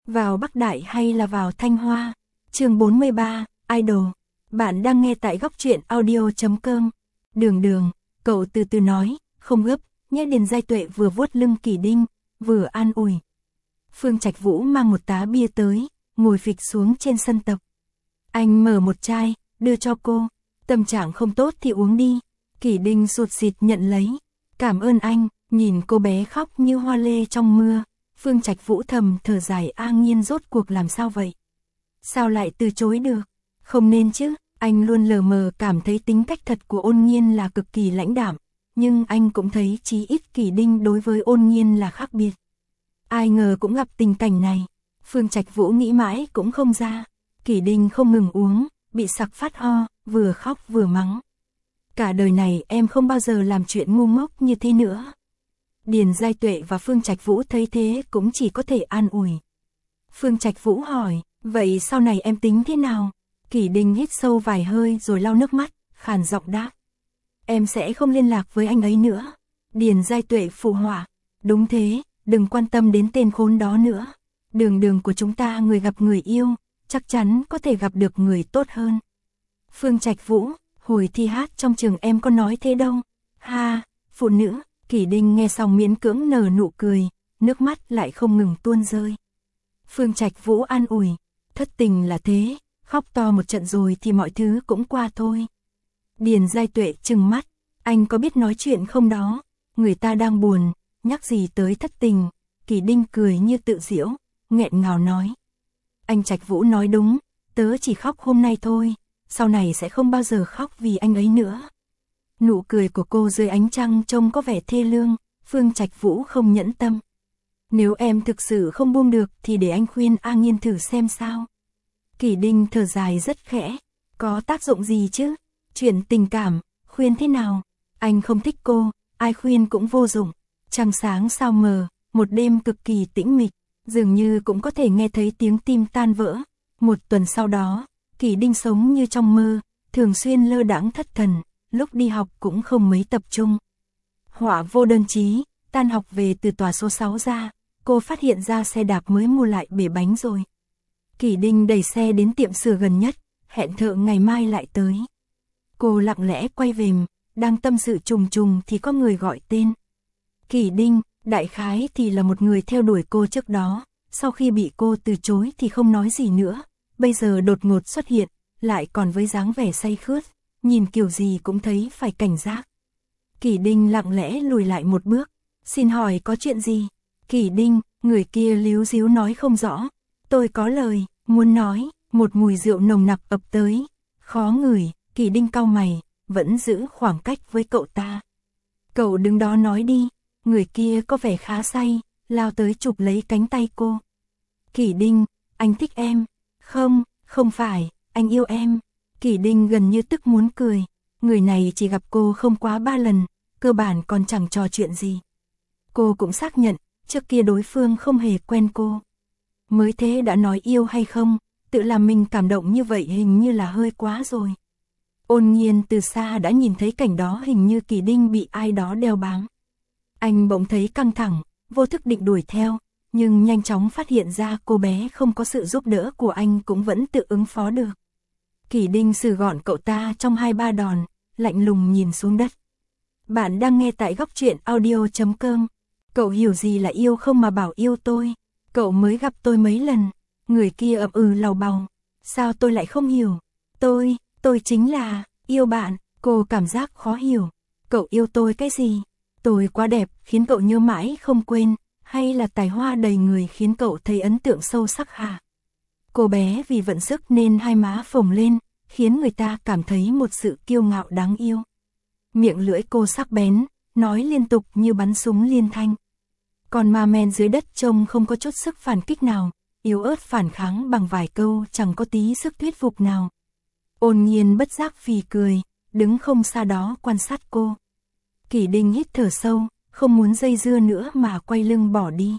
vào Bắc Đại hay là vào Thanh Hoa? Chương 43, Idol. Bạn đang nghe tại góc truyện audio.com. Đường, cậu từ từ nói, không gấp, nhé. Điền Giai Tuệ vừa vuốt lưng Kỷ Đinh, vừa an ủi. Phương Trạch Vũ mang một tá bia tới, ngồi phịch xuống trên sân tập. Anh mở một chai, đưa cho cô. Tâm trạng không tốt thì uống đi. Kỷ Đinh sụt sịt nhận lấy. Cảm ơn anh. Nhìn cô bé khóc như hoa lê trong mưa, Phương Trạch Vũ thầm thở dài, Nghiên rốt cuộc làm sao vậy? Sao lại từ chối được? Không nên chứ, anh luôn lờ mờ cảm thấy tính cách thật của Ôn Nghiên là cực kỳ lãnh đạm, nhưng anh cũng thấy chí ít Kỷ Đinh đối với Ôn Nghiên là khác biệt. Ai ngờ cũng gặp tình cảnh này, Phương Trạch Vũ nghĩ mãi cũng không ra. Kỷ Đinh không ngừng uống, bị sặc phát ho, vừa khóc vừa mắng. Cả đời này em không bao giờ làm chuyện ngu ngốc như thế nữa. Điền Giai Tuệ và Phương Trạch Vũ thấy thế cũng chỉ có thể an ủi. Phương Trạch Vũ hỏi, vậy sau này em tính thế nào? Kỷ Đinh hít sâu vài hơi rồi lau nước mắt, khàn giọng đáp. Em sẽ không liên lạc với anh ấy nữa. Điền Giai Tuệ phụ họa, đúng thế, đừng quan tâm đến tên khốn đó nữa. Đường của chúng ta người gặp người yêu, chắc chắn có thể gặp được người tốt hơn. Phương Trạch Vũ, hồi thi hát trong trường em có nói thế đâu. Ha, phụ nữ. Kỷ Đinh nghe xong miễn cưỡng nở nụ cười, nước mắt lại không ngừng tuôn rơi. Phương Trạch Vũ an ủi, thất tình là thế, khóc to một trận rồi thì mọi thứ cũng qua thôi. Điền Giai Tuệ trừng mắt, anh có biết nói chuyện không đó, người ta đang buồn, nhắc gì tới thất tình. Kỷ Đinh cười như tự giễu, nghẹn ngào nói. Anh Trạch Vũ nói đúng, tớ chỉ khóc hôm nay thôi, sau này sẽ không bao giờ khóc vì anh ấy nữa. Nụ cười của cô dưới ánh trăng trông có vẻ thê lương, Phương Trạch Vũ không nhẫn tâm. Nếu em thực sự không buông được thì để anh khuyên Nghiên thử xem sao. Kỷ Đinh thở dài rất khẽ, có tác dụng gì chứ? Chuyện tình cảm, khuyên thế nào? Anh không thích cô, ai khuyên cũng vô dụng. Trăng sáng sao mờ, một đêm cực kỳ tĩnh mịch, dường như cũng có thể nghe thấy tiếng tim tan vỡ. Một tuần sau đó, Kỷ Đinh sống như trong mơ, thường xuyên lơ đãng thất thần. Lúc đi học cũng không mấy tập trung. Họa vô đơn chí, tan học về từ tòa số 6 ra, cô phát hiện ra xe đạp mới mua lại bể bánh rồi. Kỷ Đinh đẩy xe đến tiệm sửa gần nhất, hẹn thợ ngày mai lại tới. Cô lặng lẽ quay về, đang tâm sự trùng thì có người gọi tên. Kỷ Đinh, đại khái thì là một người theo đuổi cô trước đó, sau khi bị cô từ chối thì không nói gì nữa, bây giờ đột ngột xuất hiện, lại còn với dáng vẻ say khướt. Nhìn kiểu gì cũng thấy phải cảnh giác. Kỷ Đinh lặng lẽ lùi lại một bước. Xin hỏi có chuyện gì? Kỷ Đinh, người kia líu díu nói không rõ. Tôi có lời, muốn nói. Một mùi rượu nồng nặc ập tới. Khó ngửi, Kỷ Đinh cau mày, vẫn giữ khoảng cách với cậu ta. Cậu đứng đó nói đi. Người kia có vẻ khá say, lao tới chụp lấy cánh tay cô. Kỷ Đinh, anh thích em. Không phải, anh yêu em. Kỷ Đinh gần như tức muốn cười, người này chỉ gặp cô không quá 3 lần, cơ bản còn chẳng trò chuyện gì. Cô cũng xác nhận, trước kia đối phương không hề quen cô. Mới thế đã nói yêu hay không, tự làm mình cảm động như vậy hình như là hơi quá rồi. Ôn Nghiên từ xa đã nhìn thấy cảnh đó, hình như Kỷ Đinh bị ai đó đeo bám. Anh bỗng thấy căng thẳng, vô thức định đuổi theo, nhưng nhanh chóng phát hiện ra cô bé không có sự giúp đỡ của anh cũng vẫn tự ứng phó được. Kỷ Đinh xử gọn cậu ta trong 2-3 đòn, lạnh lùng nhìn xuống đất. Bạn đang nghe tại góc truyện audio.com. Cậu hiểu gì là yêu không mà bảo yêu tôi? Cậu mới gặp tôi mấy lần. Người kia ậm lầu bầu. Sao tôi lại không hiểu? Tôi chính là yêu bạn. Cô cảm giác khó hiểu. Cậu yêu tôi cái gì? Tôi quá đẹp khiến cậu nhớ mãi không quên, hay là tài hoa đầy người khiến cậu thấy ấn tượng sâu sắc hả? Cô bé vì vận sức nên hai má phồng lên, khiến người ta cảm thấy một sự kiêu ngạo đáng yêu. Miệng lưỡi cô sắc bén, nói liên tục như bắn súng liên thanh. Còn ma men dưới đất trông không có chút sức phản kích nào, yếu ớt phản kháng bằng vài câu chẳng có tí sức thuyết phục nào. Ôn Nghiên bất giác phì cười, đứng không xa đó quan sát cô. Kỷ Đinh hít thở sâu, không muốn dây dưa nữa mà quay lưng bỏ đi.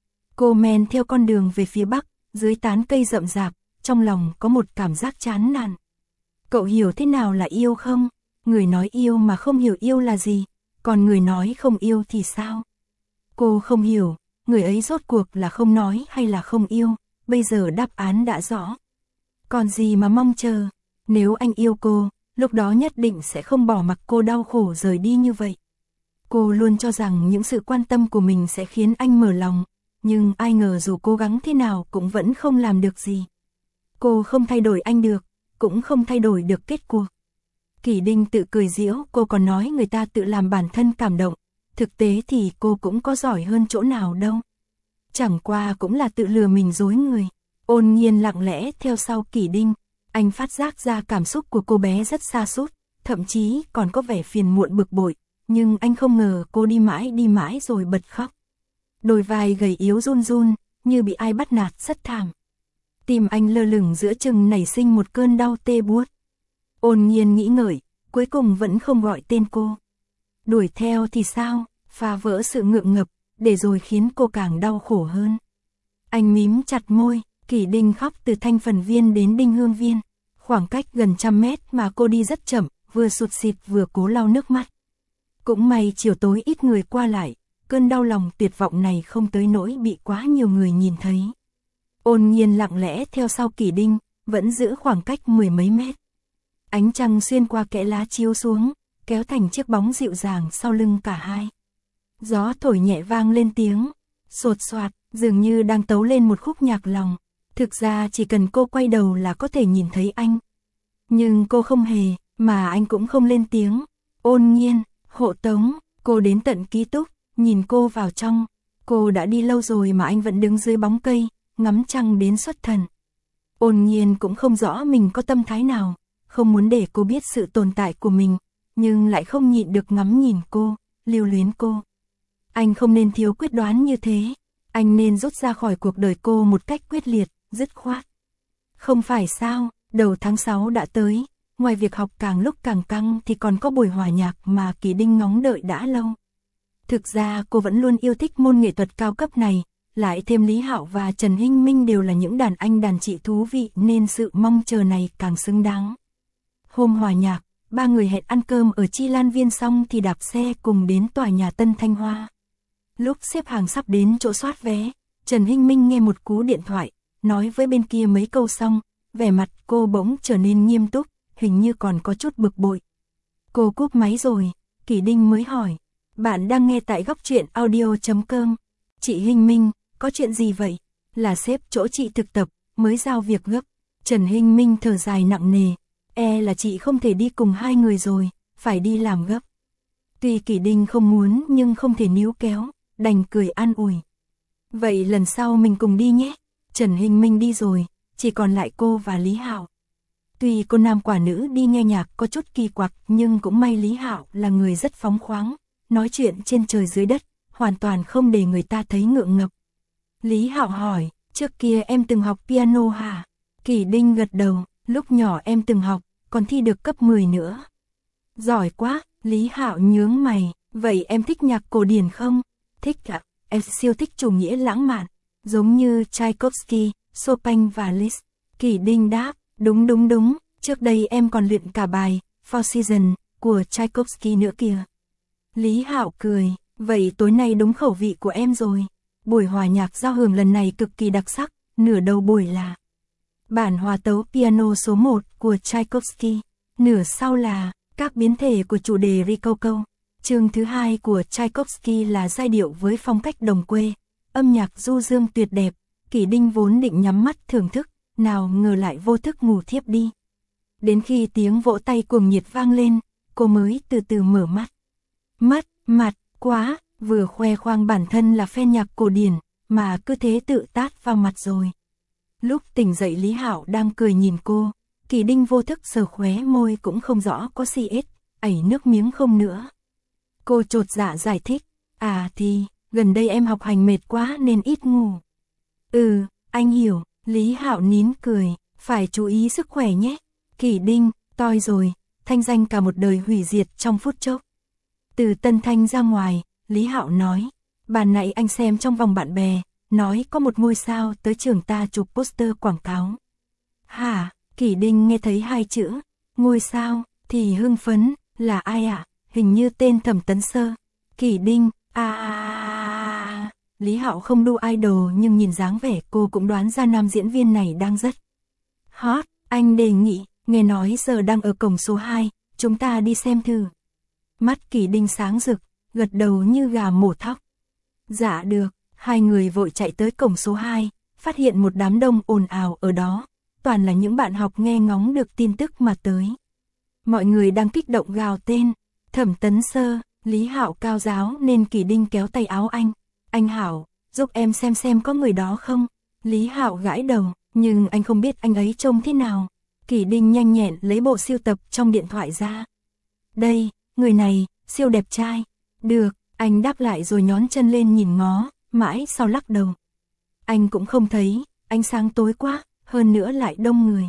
Cô men theo con đường về phía bắc, dưới tán cây rậm rạp, trong lòng có một cảm giác chán nản. Cậu hiểu thế nào là yêu không? Người nói yêu mà không hiểu yêu là gì, còn người nói không yêu thì sao? Cô không hiểu, người ấy rốt cuộc là không nói hay là không yêu, bây giờ đáp án đã rõ. Còn gì mà mong chờ, nếu anh yêu cô, lúc đó nhất định sẽ không bỏ mặc cô đau khổ rời đi như vậy. Cô luôn cho rằng những sự quan tâm của mình sẽ khiến anh mở lòng, nhưng ai ngờ dù cố gắng thế nào cũng vẫn không làm được gì. Cô không thay đổi anh được, cũng không thay đổi được kết cuộc. Kỷ Đinh tự cười giễu, cô còn nói người ta tự làm bản thân cảm động, thực tế thì cô cũng có giỏi hơn chỗ nào đâu. Chẳng qua cũng là tự lừa mình dối người. Ôn Nhiên lặng lẽ theo sau Kỷ Đinh, anh phát giác ra cảm xúc của cô bé rất sa sút, thậm chí còn có vẻ phiền muộn bực bội, nhưng anh không ngờ cô đi mãi rồi bật khóc. Đôi vai gầy yếu run run, như bị ai bắt nạt rất thảm. Tim anh lơ lửng giữa chừng nảy sinh một cơn đau tê buốt. Ôn Nhiên nghĩ ngợi, cuối cùng vẫn không gọi tên cô. Đuổi theo thì sao, phá vỡ sự ngượng ngập, để rồi khiến cô càng đau khổ hơn. Anh mím chặt môi, Kỷ Đinh khóc từ Thanh Phần Viên đến Đinh Hương Viên. Khoảng cách gần 100 mét mà cô đi rất chậm, vừa sụt sịt vừa cố lau nước mắt. Cũng may chiều tối ít người qua lại, cơn đau lòng tuyệt vọng này không tới nỗi bị quá nhiều người nhìn thấy. Ôn Nhiên lặng lẽ theo sau Kỷ Đinh, vẫn giữ khoảng cách 10 mấy mét. Ánh trăng xuyên qua kẽ lá chiếu xuống, kéo thành chiếc bóng dịu dàng sau lưng cả hai. Gió thổi nhẹ vang lên tiếng, sột soạt, dường như đang tấu lên một khúc nhạc lòng. Thực ra chỉ cần cô quay đầu là có thể nhìn thấy anh. Nhưng cô không hề, mà anh cũng không lên tiếng. Ôn Nhiên, Hộ Tống, cô đến tận ký túc, nhìn cô vào trong. Cô đã đi lâu rồi mà anh vẫn đứng dưới bóng cây, ngắm trăng đến xuất thần. Ôn Nhiên cũng không rõ mình có tâm thái nào, không muốn để cô biết sự tồn tại của mình, nhưng lại không nhịn được ngắm nhìn cô, lưu luyến cô. Anh không nên thiếu quyết đoán như thế, anh nên rút ra khỏi cuộc đời cô một cách quyết liệt, dứt khoát. Không phải sao, đầu tháng 6 đã tới, ngoài việc học càng lúc càng căng thì còn có buổi hòa nhạc mà Kỷ Đinh ngóng đợi đã lâu. Thực ra cô vẫn luôn yêu thích môn nghệ thuật cao cấp này, lại thêm Lý Hạo và Trần Hinh Minh đều là những đàn anh đàn chị thú vị nên sự mong chờ này càng xứng đáng. Hôm hòa nhạc, ba người hẹn ăn cơm ở Chi Lan Viên xong thì đạp xe cùng đến tòa nhà Tân Thanh Hoa. Lúc xếp hàng sắp đến chỗ soát vé, Trần Hinh Minh nghe một cú điện thoại, nói với bên kia mấy câu xong, vẻ mặt cô bỗng trở nên nghiêm túc, hình như còn có chút bực bội. Cô cúp máy rồi, Kỷ Đinh mới hỏi, bạn đang nghe tại góc truyện audio.com. Chị Hinh Minh, có chuyện gì vậy? Là sếp chỗ chị thực tập, mới giao việc gấp. Trần Hinh Minh thở dài nặng nề, là chị không thể đi cùng hai người rồi, phải đi làm gấp. Tuy Kỷ Đinh không muốn nhưng không thể níu kéo, đành cười an ủi. Vậy lần sau mình cùng đi nhé. Trần Hinh Minh đi rồi, chỉ còn lại cô và Lý Hạo. Tuy cô nam quả nữ đi nghe nhạc có chút kỳ quặc nhưng cũng may Lý Hạo là người rất phóng khoáng, nói chuyện trên trời dưới đất, hoàn toàn không để người ta thấy ngượng ngập. Lý Hạo hỏi, trước kia em từng học piano hả? Kỷ Đinh gật đầu, lúc nhỏ em từng học, còn thi được cấp 10 nữa. Giỏi quá, Lý Hạo nhướng mày, vậy em thích nhạc cổ điển không? Thích ạ, em siêu thích chủ nghĩa lãng mạn, giống như Tchaikovsky, Chopin và Liszt. Kỷ Đinh đáp, đúng, trước đây em còn luyện cả bài Four Seasons của Tchaikovsky nữa kìa. Lý Hạo cười, vậy tối nay đúng khẩu vị của em rồi. Buổi hòa nhạc giao hưởng lần này cực kỳ đặc sắc, nửa đầu buổi là bản hòa tấu piano số 1 của Tchaikovsky, nửa sau là các biến thể của chủ đề Rococo. Chương thứ 2 của Tchaikovsky là giai điệu với phong cách đồng quê, âm nhạc du dương tuyệt đẹp. Kỷ Đinh vốn định nhắm mắt thưởng thức, nào ngờ lại vô thức ngủ thiếp đi. Đến khi tiếng vỗ tay cuồng nhiệt vang lên, cô mới từ từ mở mắt. Mất mặt quá, vừa khoe khoang bản thân là fan nhạc cổ điển, mà cứ thế tự tát vào mặt rồi. Lúc tỉnh dậy Lý Hạo đang cười nhìn cô, Kỷ Đinh vô thức sờ khóe môi cũng không rõ có CS, ẩy nước miếng không nữa. Cô chột dạ giải thích, thì, gần đây em học hành mệt quá nên ít ngủ. Anh hiểu, Lý Hạo nín cười, phải chú ý sức khỏe nhé. Kỷ Đinh, toi rồi, thanh danh cả một đời hủy diệt trong phút chốc. Từ Tân Thanh ra ngoài, Lý Hạo nói, bàn nãy anh xem trong vòng bạn bè, nói có một ngôi sao tới trường ta chụp poster quảng cáo. Hả? Kỷ Đinh nghe thấy hai chữ, ngôi sao, thì hưng phấn, là ai ạ? Hình như tên Thẩm Tấn Sơ. Kỷ Đinh, Lý Hạo không đu idol nhưng nhìn dáng vẻ cô cũng đoán ra nam diễn viên này đang rất hot. Anh đề nghị, nghe nói giờ đang ở cổng số 2, chúng ta đi xem thử. Mắt Kỳ Đinh sáng rực, gật đầu như gà mổ thóc. Dạ được, hai người vội chạy tới cổng số 2, phát hiện một đám đông ồn ào ở đó, toàn là những bạn học nghe ngóng được tin tức mà tới. Mọi người đang kích động gào tên, Thẩm Tấn Sơ. Lý Hạo cao giáo nên Kỳ Đinh kéo tay áo anh. Anh Hảo, giúp em xem có người đó không? Lý Hạo gãi đầu, nhưng anh không biết anh ấy trông thế nào. Kỳ Đinh nhanh nhẹn lấy bộ siêu tập trong điện thoại ra. Đây, người này, siêu đẹp trai. Được, anh đáp lại rồi nhón chân lên nhìn ngó, mãi sau lắc đầu. Anh cũng không thấy, ánh sáng tối quá, hơn nữa lại đông người.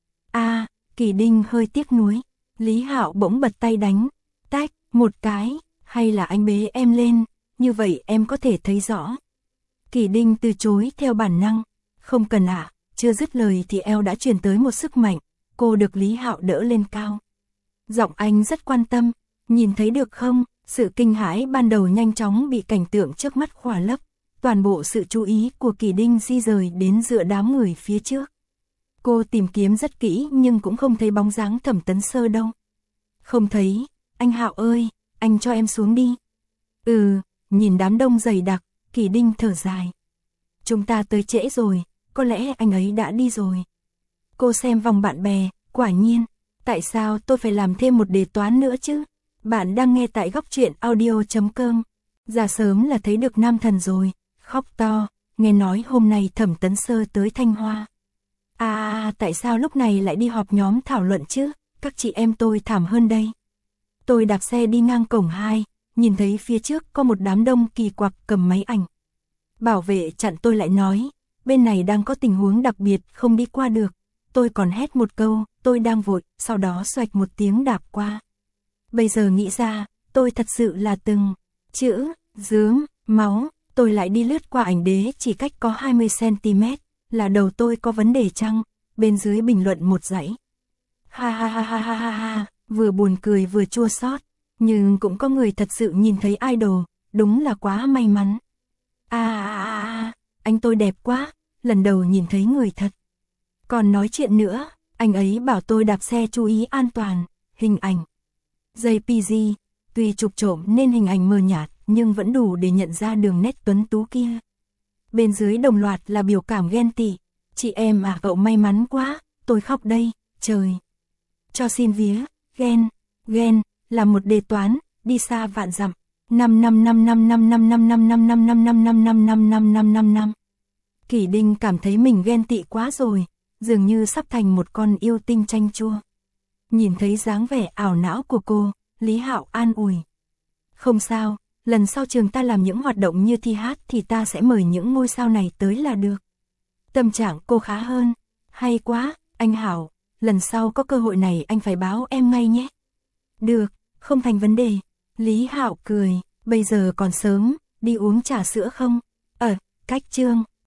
Kỳ Đinh hơi tiếc nuối. Lý Hạo bỗng bật tay đánh, tách, một cái, hay là anh bế em lên, như vậy em có thể thấy rõ. Kỳ Đinh từ chối theo bản năng, không cần ạ. Chưa dứt lời thì eo đã truyền tới một sức mạnh, cô được Lý Hạo đỡ lên cao. Giọng anh rất quan tâm, nhìn thấy được không? Sự kinh hãi ban đầu nhanh chóng bị cảnh tượng trước mắt khỏa lấp, toàn bộ sự chú ý của Kỳ Đinh di rời đến giữa đám người phía trước. Cô tìm kiếm rất kỹ nhưng cũng không thấy bóng dáng Thẩm Tấn Sơ đâu. Không thấy, anh Hạo ơi, anh cho em xuống đi. Nhìn đám đông dày đặc, Kỳ Đinh thở dài. Chúng ta tới trễ rồi, có lẽ anh ấy đã đi rồi. Cô xem vòng bạn bè, quả nhiên, tại sao tôi phải làm thêm một đề toán nữa chứ? Bạn đang nghe tại góc truyện audio.com. Ra sớm là thấy được nam thần rồi, khóc to, nghe nói hôm nay Thẩm Tấn Sơ tới Thanh Hoa. Tại sao lúc này lại đi họp nhóm thảo luận chứ? Các chị em tôi thảm hơn đây. Tôi đạp xe đi ngang cổng 2, nhìn thấy phía trước có một đám đông kỳ quặc cầm máy ảnh. Bảo vệ chặn tôi lại nói, bên này đang có tình huống đặc biệt không đi qua được. Tôi còn hét một câu, tôi đang vội, sau đó xoạch một tiếng đạp qua. Bây giờ nghĩ ra, tôi thật sự là từng chữ, dướng, máu, tôi lại đi lướt qua ảnh đế chỉ cách có 20cm, là đầu tôi có vấn đề chăng? Bên dưới bình luận một dãy. Ha, vừa buồn cười vừa chua xót, nhưng cũng có người thật sự nhìn thấy idol, đúng là quá may mắn. Anh tôi đẹp quá, lần đầu nhìn thấy người thật. Còn nói chuyện nữa, anh ấy bảo tôi đạp xe chú ý an toàn, hình ảnh. JPG, tuy chụp trộm nên hình ảnh mờ nhạt, nhưng vẫn đủ để nhận ra đường nét tuấn tú kia. Bên dưới đồng loạt là biểu cảm ghen tị. Chị em cậu may mắn quá, tôi khóc đây, trời. Cho xin vía, ghen, là một đề toán, đi xa vạn dặm. 5. Kỳ Đinh cảm thấy mình ghen tị quá rồi, dường như sắp thành một con yêu tinh chanh chua. Nhìn thấy dáng vẻ ảo não của cô, Lý Hạo an ủi. Không sao, lần sau trường ta làm những hoạt động như thi hát thì ta sẽ mời những ngôi sao này tới là được. Tâm trạng cô khá hơn. Hay quá, anh Hảo, lần sau có cơ hội này anh phải báo em ngay nhé. Được, không thành vấn đề. Lý Hạo cười, bây giờ còn sớm, đi uống trà sữa không? Cách Trương.